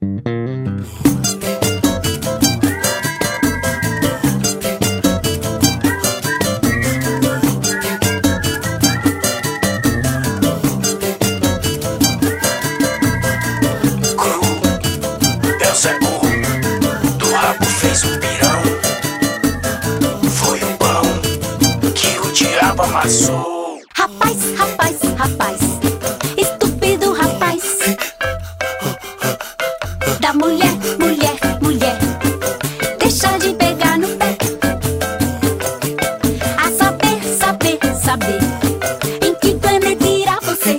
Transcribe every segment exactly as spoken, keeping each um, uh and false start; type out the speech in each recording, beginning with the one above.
Amassou. Rapaz, rapaz, rapaz, estúpido rapaz. Da mulher, mulher, mulher, deixa de pegar no pé. A saber, saber, saber em que planeta irá você.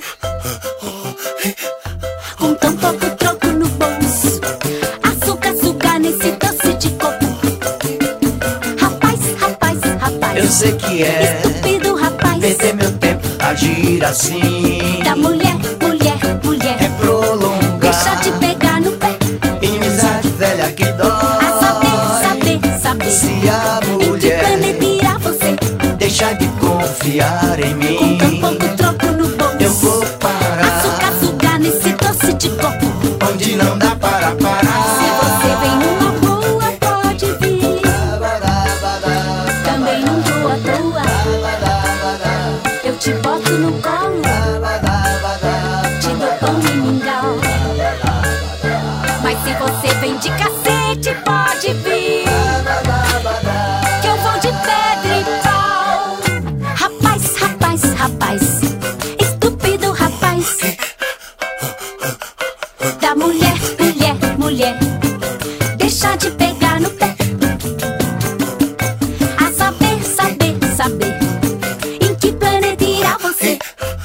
Com tão pouco troco no bolso, açúcar, açúcar nesse doce de coco. Rapaz, rapaz, rapaz, eu sei que é estúpido rapaz. Perder meu tempo, agir assim. Da mulher, mulher, mulher, é prolongar. deixa de pegar no pé. Inimizade velha que dói. A saber, saber, saber se a em que mulher planeta irá você. deixa de confiar em mim. Com tão pouco troco no bolso, eu vou parar. açúcar, açúcar nesse doce de coco. Onde não dá para parar. Se você vem numa boa, pode vir. Também não vou à toa. Eu te boto no colo, te dou pão e mingau. Mas se você vem de cacete, pode vir, que eu vou de pedra e pau. Rapaz, rapaz, rapaz, estúpido rapaz. Da mulher, mulher, mulher, deixa de pegar no pé. A saber, saber, saber em que planeta irá você.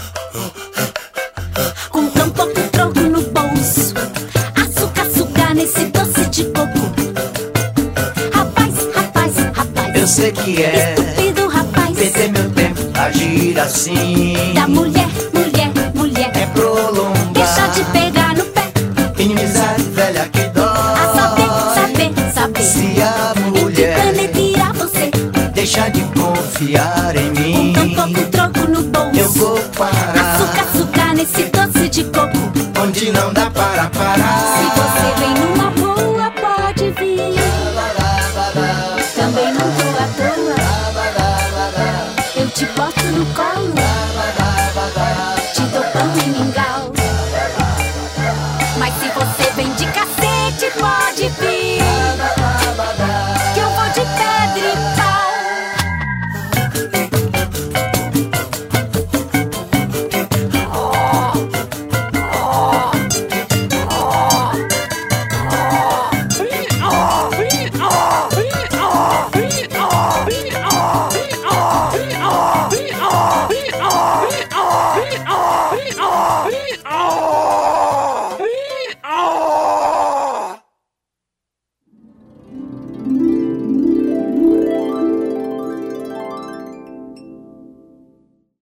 Com tão pouco troco no bolso, açúcar, açúcar nesse doce de coco. Rapaz, rapaz, rapaz, eu sei que é estúpido rapaz. perder meu tempo, agir assim. Da mulher, mulher, mulher, é prolongar. deixa de pegar no pé. Inimizade velha que dói. A saber, saber, saber se a em que mulher planeta irá você. deixa de confiar em mim. Com tão pouco troco no bolso, eu vou parar. açúcar, açúcar nesse doce de coco. Onde não dá para parar. Se você vem numa boa, pode vir. Também não tô à toa. Eu te boto no colo, te dou pão e mingau. Mas se você vem de cacete, pode vir, que eu vou de pedra e pau. Oh!